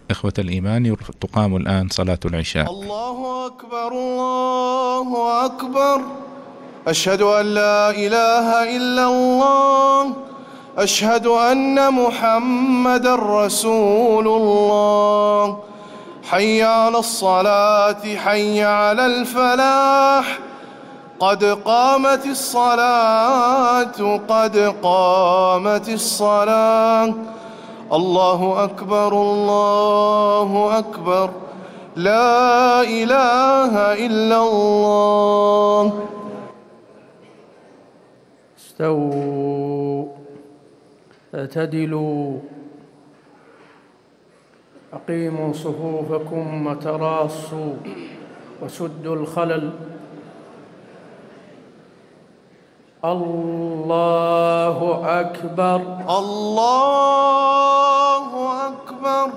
إخوة الإيمان، تقام الآن صلاة العشاء. الله أكبر الله أكبر، أشهد أن لا إله إلا الله، أشهد أن محمد رسول الله. حي على الصلاة، حي على الفلاح، قد قامت الصلاة، قد قامت الصلاة. الله أكبر الله أكبر، لا إله إلا الله. استووا، اعتدلوا، أقيموا صفوفكم وتراصوا وسدوا الخلل. الله أكبر الله أكبر.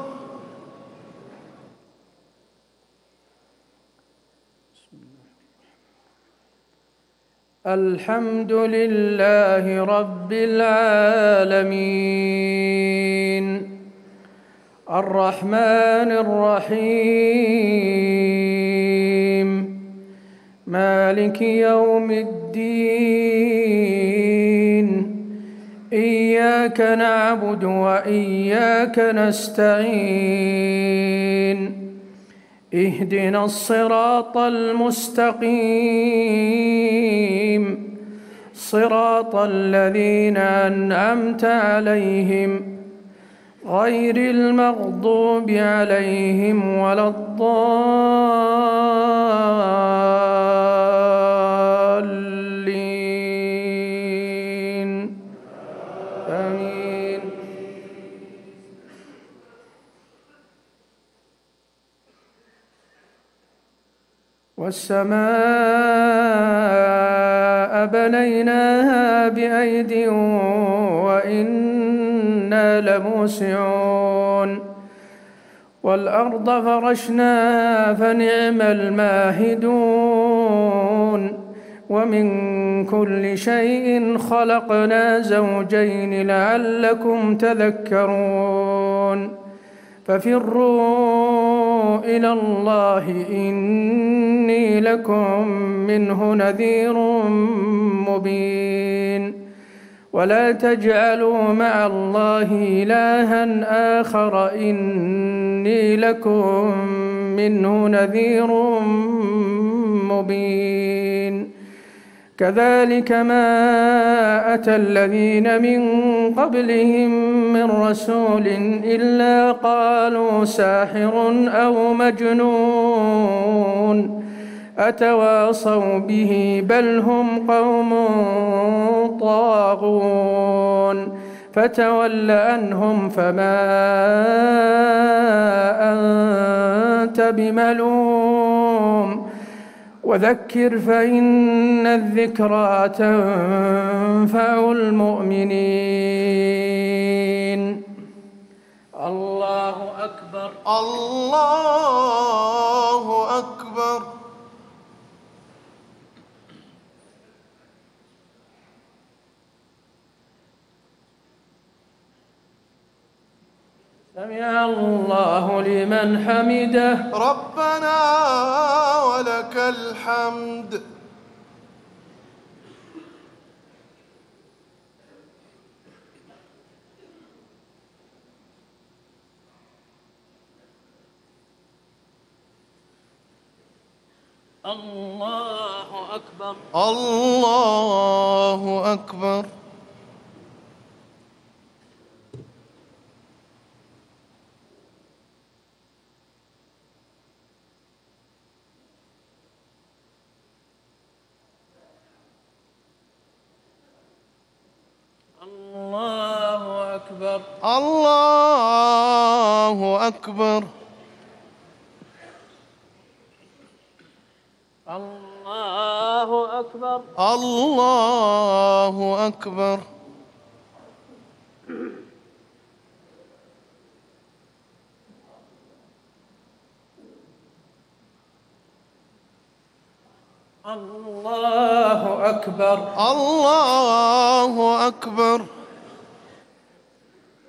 الحمد لله رب العالمين، الرحمن الرحيم، مالك يوم الدين. إياك نعبد وإياك نستعين، اهدنا الصراط المستقيم، صراط الذين أنعمت عليهم غير المغضوب عليهم ولا الضالين. آمين. والسماء بنيناها بأيد وإنا لموسعون، والأرض فرشناها فنعم الماهدون، ومن كل شيء خلقنا زوجين لعلكم تذكرون. ففروا إلى الله إني لكم منه نذير مبين. ولا تجعلوا مع الله إلها آخر إني لكم منه نذير مبين. كذلك ما أتى الذين من قبلهم من رسول إلا قالوا ساحر أو مجنون، أتواصوا به بل هم قوم طاغون. فتول عنهم فما أنت بملوم، وذكر فإن الذكرى تنفع المؤمنين. الله أكبر الله أكبر. سمع الله لمن حمده. ربنا ولك الحمد. الله أكبر الله أكبر. الله أكبر الله أكبر. الله أكبر الله أكبر. الله أكبر الله أكبر.